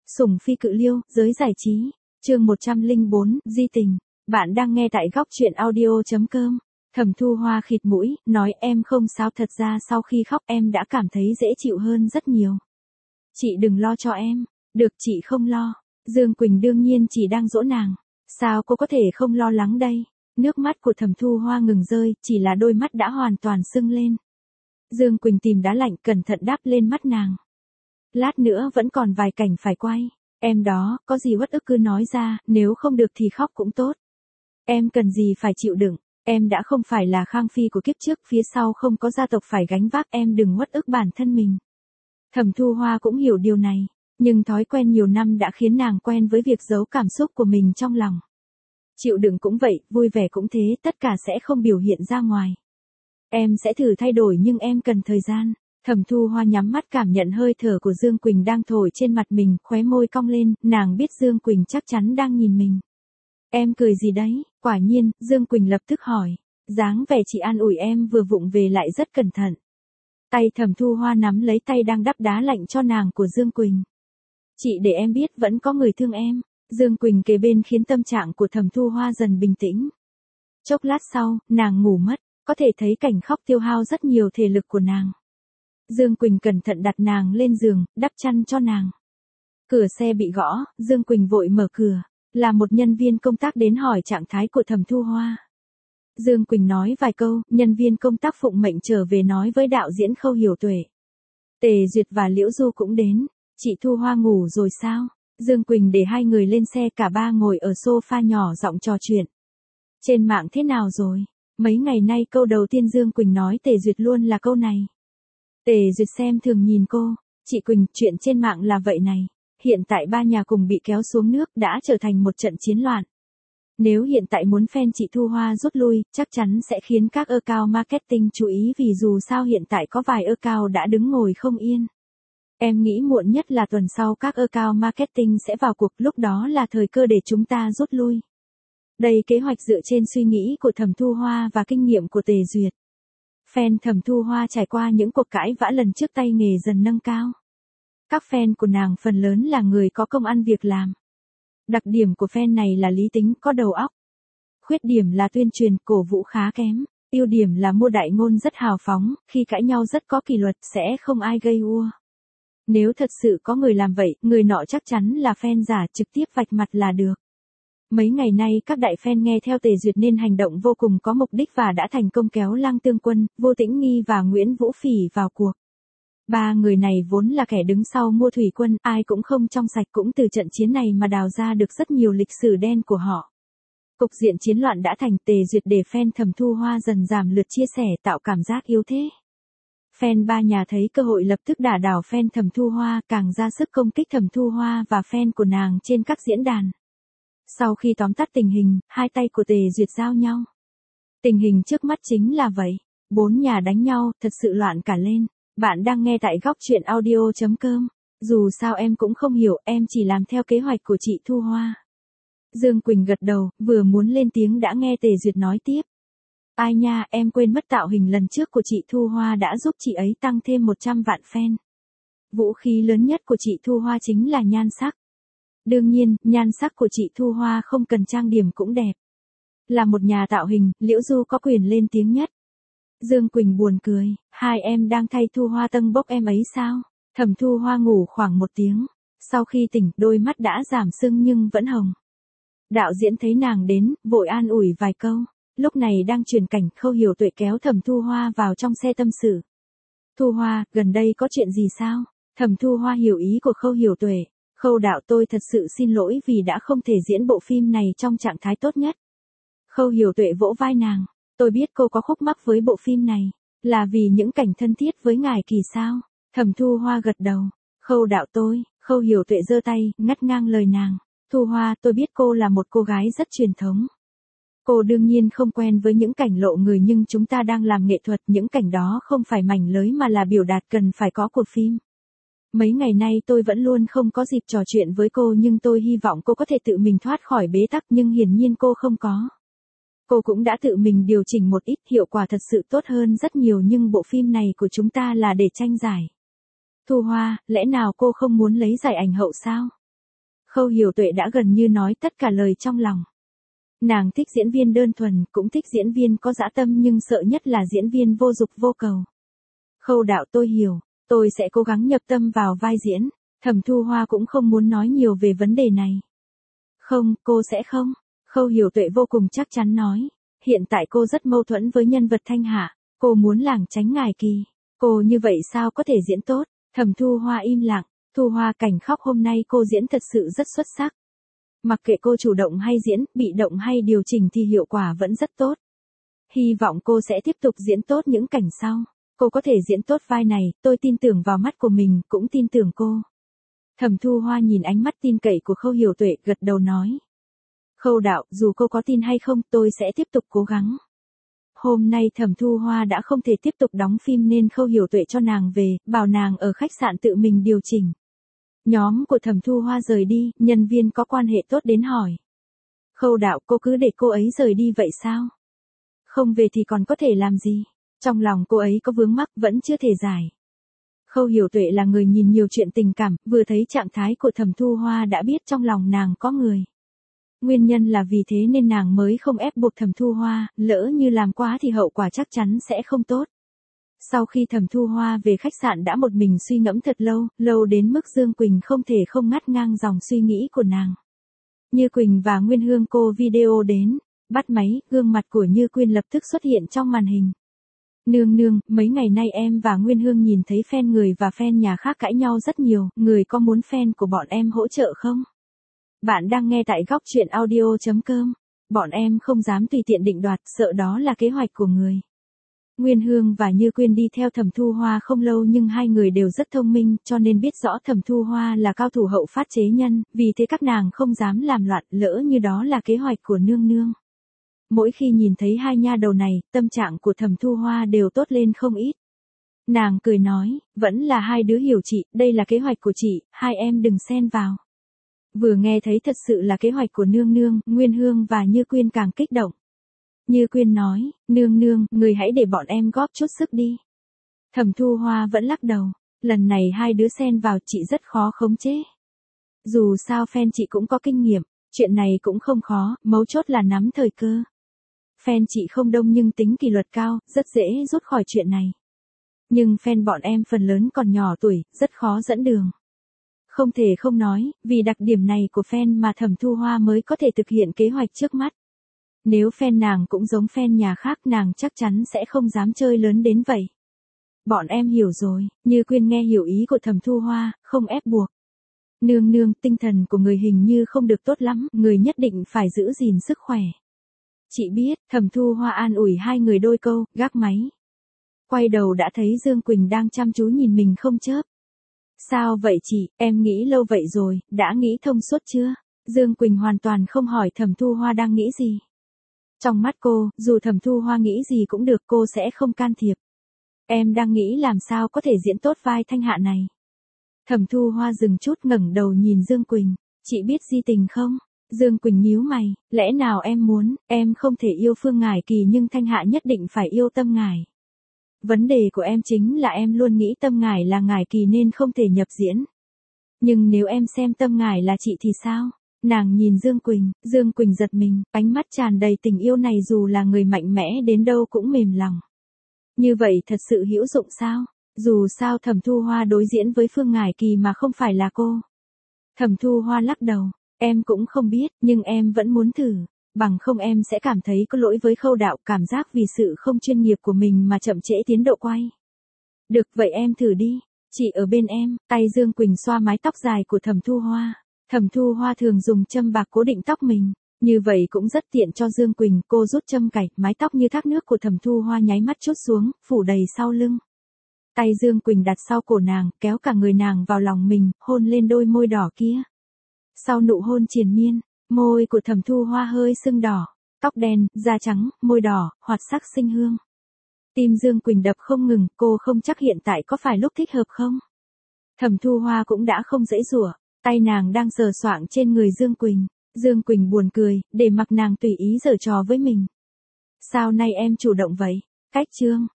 Sủng phi cự liêu, giới giải trí. Chương 104, di tình. Bạn đang nghe tại góc truyện audio.com. Thẩm Thu Hoa khịt mũi, nói em không sao, thật ra sau khi khóc em đã cảm thấy dễ chịu hơn rất nhiều. Chị đừng lo cho em. Được, chị không lo. Dương Quỳnh đương nhiên chỉ đang dỗ nàng. Sao cô có thể không lo lắng đây? Nước mắt của Thẩm Thu Hoa ngừng rơi, chỉ là đôi mắt đã hoàn toàn sưng lên. Dương Quỳnh tìm đá lạnh cẩn thận đáp lên mắt nàng. Lát nữa vẫn còn vài cảnh phải quay. Em đó, có gì uất ức cứ nói ra, nếu không được thì khóc cũng tốt. Em cần gì phải chịu đựng, em đã không phải là Khang Phi của kiếp trước, phía sau không có gia tộc phải gánh vác, em đừng uất ức bản thân mình. Thẩm Thu Hoa cũng hiểu điều này, nhưng thói quen nhiều năm đã khiến nàng quen với việc giấu cảm xúc của mình trong lòng. Chịu đựng cũng vậy, vui vẻ cũng thế, tất cả sẽ không biểu hiện ra ngoài. Em sẽ thử thay đổi nhưng em cần thời gian. Thẩm Thu Hoa nhắm mắt cảm nhận hơi thở của Dương Quỳnh đang thổi trên mặt mình, khóe môi cong lên, nàng biết Dương Quỳnh chắc chắn đang nhìn mình. Em cười gì đấy? Quả nhiên, Dương Quỳnh lập tức hỏi. Dáng vẻ chị an ủi em vừa vụng về lại rất cẩn thận. Tay Thẩm Thu Hoa nắm lấy tay đang đắp đá lạnh cho nàng của Dương Quỳnh. Chị để em biết vẫn có người thương em. Dương Quỳnh kề bên khiến tâm trạng của Thẩm Thu Hoa dần bình tĩnh. Chốc lát sau, nàng ngủ mất, có thể thấy cảnh khóc tiêu hao rất nhiều thể lực của nàng. Dương Quỳnh cẩn thận đặt nàng lên giường, đắp chăn cho nàng. Cửa xe bị gõ, Dương Quỳnh vội mở cửa. Là một nhân viên công tác đến hỏi trạng thái của Thẩm Thu Hoa. Dương Quỳnh nói vài câu, nhân viên công tác phụng mệnh trở về nói với đạo diễn Khâu Hiểu Tuệ. Tề Duyệt và Liễu Du cũng đến. Chị Thu Hoa ngủ rồi sao? Dương Quỳnh để hai người lên xe, cả ba ngồi ở sofa nhỏ giọng trò chuyện. Trên mạng thế nào rồi? Mấy ngày nay câu đầu tiên Dương Quỳnh nói Tề Duyệt luôn là câu này. Tề Duyệt xem thường nhìn cô. Chị Quỳnh, chuyện trên mạng là vậy này. Hiện tại ba nhà cùng bị kéo xuống nước, đã trở thành một trận chiến loạn. Nếu hiện tại muốn fan chị Thu Hoa rút lui, chắc chắn sẽ khiến các account marketing chú ý, vì dù sao hiện tại có vài account đã đứng ngồi không yên. Em nghĩ muộn nhất là tuần sau các account marketing sẽ vào cuộc, lúc đó là thời cơ để chúng ta rút lui. Đây kế hoạch dựa trên suy nghĩ của Thẩm Thu Hoa và kinh nghiệm của Tề Duyệt. Fan Thẩm Thu Hoa trải qua những cuộc cãi vã lần trước, tay nghề dần nâng cao. Các fan của nàng phần lớn là người có công ăn việc làm. Đặc điểm của fan này là lý tính, có đầu óc. Khuyết điểm là tuyên truyền, cổ vũ khá kém. Ưu điểm là mua đại ngôn rất hào phóng, khi cãi nhau rất có kỷ luật, sẽ không ai gây ua. Nếu thật sự có người làm vậy, người nọ chắc chắn là fan giả, trực tiếp vạch mặt là được. Mấy ngày nay các đại fan nghe theo Tề Duyệt nên hành động vô cùng có mục đích và đã thành công kéo Lăng Tương Quân, Vô Tĩnh Nghi và Nguyễn Vũ Phỉ vào cuộc. Ba người này vốn là kẻ đứng sau mua thủy quân, ai cũng không trong sạch, cũng từ trận chiến này mà đào ra được rất nhiều lịch sử đen của họ. Cục diện chiến loạn đã thành, Tề Duyệt để fan Thẩm Thu Hoa dần giảm lượt chia sẻ, tạo cảm giác yếu thế. Fan ba nhà thấy cơ hội lập tức đả đảo fan Thẩm Thu Hoa, càng ra sức công kích Thẩm Thu Hoa và fan của nàng trên các diễn đàn. Sau khi tóm tắt tình hình, hai tay của Tề Duyệt giao nhau. Tình hình trước mắt chính là vậy. Bốn nhà đánh nhau, thật sự loạn cả lên. Bạn đang nghe tại góc truyện audio.com. Dù sao em cũng không hiểu, em chỉ làm theo kế hoạch của chị Thu Hoa. Dương Quỳnh gật đầu, vừa muốn lên tiếng đã nghe Tề Duyệt nói tiếp. Ai nha, em quên mất tạo hình lần trước của chị Thu Hoa đã giúp chị ấy tăng thêm 100 vạn fan. Vũ khí lớn nhất của chị Thu Hoa chính là nhan sắc. Đương nhiên, nhan sắc của chị Thu Hoa không cần trang điểm cũng đẹp. Là một nhà tạo hình, Liễu Du có quyền lên tiếng nhất. Dương Quỳnh buồn cười, hai em đang thay Thu Hoa tâng bốc em ấy sao? Thẩm Thu Hoa ngủ khoảng 1 tiếng. Sau khi tỉnh, đôi mắt đã giảm sưng nhưng vẫn hồng. Đạo diễn thấy nàng đến, vội an ủi vài câu. Lúc này đang chuyển cảnh, Khâu Hiểu Tuệ kéo Thẩm Thu Hoa vào trong xe tâm sự. Thu Hoa, gần đây có chuyện gì sao? Thẩm Thu Hoa hiểu ý của Khâu Hiểu Tuệ. Khâu đạo, tôi thật sự xin lỗi vì đã không thể diễn bộ phim này trong trạng thái tốt nhất. Khâu Hiểu Tuệ vỗ vai nàng. Tôi biết cô có khúc mắc với bộ phim này. Là vì những cảnh thân thiết với ngài Kỳ sao? Thẩm Thu Hoa gật đầu. Khâu đạo tôi, Khâu Hiểu Tuệ giơ tay, ngắt ngang lời nàng. Thu Hoa, tôi biết cô là một cô gái rất truyền thống. Cô đương nhiên không quen với những cảnh lộ người, nhưng chúng ta đang làm nghệ thuật, những cảnh đó không phải mảnh lưới mà là biểu đạt cần phải có của phim. Mấy ngày nay tôi vẫn luôn không có dịp trò chuyện với cô, nhưng tôi hy vọng cô có thể tự mình thoát khỏi bế tắc, nhưng hiển nhiên cô không có. Cô cũng đã tự mình điều chỉnh một ít, hiệu quả thật sự tốt hơn rất nhiều, nhưng bộ phim này của chúng ta là để tranh giải. Thu Hoa, lẽ nào cô không muốn lấy giải ảnh hậu sao? Khâu Hiểu Tuệ đã gần như nói tất cả lời trong lòng. Nàng thích diễn viên đơn thuần, cũng thích diễn viên có dã tâm nhưng sợ nhất là diễn viên vô dục vô cầu. Khâu đạo tôi hiểu, tôi sẽ cố gắng nhập tâm vào vai diễn. Thẩm Thu Hoa cũng không muốn nói nhiều về vấn đề này. Không, cô sẽ không. Khâu Hiểu Tuệ vô cùng chắc chắn nói. Hiện tại cô rất mâu thuẫn với nhân vật Thanh Hạ. Cô muốn lảng tránh ngài kỳ. Cô như vậy sao có thể diễn tốt? Thẩm Thu Hoa im lặng. Thu Hoa cảnh khóc hôm nay cô diễn thật sự rất xuất sắc. Mặc kệ cô chủ động hay diễn, bị động hay điều chỉnh thì hiệu quả vẫn rất tốt. Hy vọng cô sẽ tiếp tục diễn tốt những cảnh sau. Cô có thể diễn tốt vai này, tôi tin tưởng vào mắt của mình, cũng tin tưởng cô. Thẩm Thu Hoa nhìn ánh mắt tin cậy của Khâu Hiểu Tuệ, gật đầu nói. Khâu đạo, dù cô có tin hay không, tôi sẽ tiếp tục cố gắng. Hôm nay Thẩm Thu Hoa đã không thể tiếp tục đóng phim nên Khâu Hiểu Tuệ cho nàng về, bảo nàng ở khách sạn tự mình điều chỉnh. Nhóm của Thẩm Thu Hoa rời đi, nhân viên có quan hệ tốt đến hỏi. Khâu đạo, cô cứ để cô ấy rời đi vậy sao? Không về thì còn có thể làm gì? Trong lòng cô ấy có vướng mắc vẫn chưa thể giải. Khâu Hiểu Tuệ là người nhìn nhiều chuyện tình cảm, vừa thấy trạng thái của Thẩm Thu Hoa đã biết trong lòng nàng có người. Nguyên nhân là vì thế nên nàng mới không ép buộc Thẩm Thu Hoa, lỡ như làm quá thì hậu quả chắc chắn sẽ không tốt. Sau khi Thẩm Thu Hoa về khách sạn đã một mình suy ngẫm thật lâu, lâu đến mức Dương Quỳnh không thể không ngắt ngang dòng suy nghĩ của nàng. Như Quỳnh và Nguyên Hương cô video đến, bắt máy, gương mặt của Như Quyên lập tức xuất hiện trong màn hình. Nương nương, mấy ngày nay em và Nguyên Hương nhìn thấy fan người và fan nhà khác cãi nhau rất nhiều, người có muốn fan của bọn em hỗ trợ không? Bạn đang nghe tại góc truyện audio.com. Bọn em không dám tùy tiện định đoạt, sợ đó là kế hoạch của người. Nguyên Hương và Như Quyên đi theo Thẩm Thu Hoa không lâu nhưng hai người đều rất thông minh cho nên biết rõ Thẩm Thu Hoa là cao thủ hậu phát chế nhân, vì thế các nàng không dám làm loạn, lỡ như đó là kế hoạch của nương nương. Mỗi khi nhìn thấy hai nha đầu này, tâm trạng của Thẩm Thu Hoa đều tốt lên không ít. Nàng cười nói, vẫn là hai đứa hiểu chị, đây là kế hoạch của chị, hai em đừng xen vào. Vừa nghe thấy thật sự là kế hoạch của nương nương, Nguyên Hương và Như Quyên càng kích động. Như Quyên nói, nương nương, người hãy để bọn em góp chút sức đi. Thẩm Thu Hoa vẫn lắc đầu, lần này hai đứa xen vào chị rất khó khống chế. Dù sao fan chị cũng có kinh nghiệm, chuyện này cũng không khó, mấu chốt là nắm thời cơ. Fan chị không đông nhưng tính kỷ luật cao, rất dễ rút khỏi chuyện này. Nhưng fan bọn em phần lớn còn nhỏ tuổi, rất khó dẫn đường. Không thể không nói, vì đặc điểm này của fan mà Thẩm Thu Hoa mới có thể thực hiện kế hoạch trước mắt. Nếu fan nàng cũng giống fan nhà khác nàng chắc chắn sẽ không dám chơi lớn đến vậy. Bọn em hiểu rồi, Như Quyên nghe hiểu ý của Thẩm Thu Hoa, không ép buộc. Nương nương, tinh thần của người hình như không được tốt lắm, người nhất định phải giữ gìn sức khỏe. Chị biết, Thẩm Thu Hoa an ủi hai người đôi câu, gác máy. Quay đầu đã thấy Dương Quỳnh đang chăm chú nhìn mình không chớp. Sao vậy chị, em nghĩ lâu vậy rồi, đã nghĩ thông suốt chưa? Dương Quỳnh hoàn toàn không hỏi Thẩm Thu Hoa đang nghĩ gì. Trong mắt cô, dù Thẩm Thu Hoa nghĩ gì cũng được cô sẽ không can thiệp. Em đang nghĩ làm sao có thể diễn tốt vai Thanh Hạ này. Thẩm Thu Hoa dừng chút ngẩng đầu nhìn Dương Quỳnh, chị biết di tình không? Dương Quỳnh nhíu mày, lẽ nào em muốn, em không thể yêu Phương Ngải Kỳ nhưng Thanh Hạ nhất định phải yêu Tâm Ngải. Vấn đề của em chính là em luôn nghĩ Tâm Ngải là Ngải Kỳ nên không thể nhập diễn. Nhưng nếu em xem Tâm Ngải là chị thì sao? Nàng nhìn Dương Quỳnh giật mình, ánh mắt tràn đầy tình yêu này dù là người mạnh mẽ đến đâu cũng mềm lòng. Như vậy thật sự hữu dụng sao? Dù sao Thẩm Thu Hoa đối diễn với Phương Ngải Kỳ mà không phải là cô. Thẩm Thu Hoa lắc đầu, em cũng không biết, nhưng em vẫn muốn thử. Bằng không em sẽ cảm thấy có lỗi với Khâu đạo, cảm giác vì sự không chuyên nghiệp của mình mà chậm trễ tiến độ quay. Được vậy em thử đi, chị ở bên em, tay Dương Quỳnh xoa mái tóc dài của Thẩm Thu Hoa. Thẩm Thu Hoa thường dùng châm bạc cố định tóc mình, như vậy cũng rất tiện cho Dương Quỳnh, cô rút châm cài, mái tóc như thác nước của Thẩm Thu Hoa nháy mắt trút xuống, phủ đầy sau lưng. Tay Dương Quỳnh đặt sau cổ nàng, kéo cả người nàng vào lòng mình, hôn lên đôi môi đỏ kia. Sau nụ hôn triền miên, môi của Thẩm Thu Hoa hơi sưng đỏ, tóc đen, da trắng, môi đỏ, hoạt sắc xinh hương. Tim Dương Quỳnh đập không ngừng, cô không chắc hiện tại có phải lúc thích hợp không. Thẩm Thu Hoa cũng đã không giãy giụa, tay nàng đang sờ soạng trên người Dương Quỳnh. Dương Quỳnh buồn cười, để mặc nàng tùy ý giở trò với mình. Sao nay em chủ động vậy? Cách chương.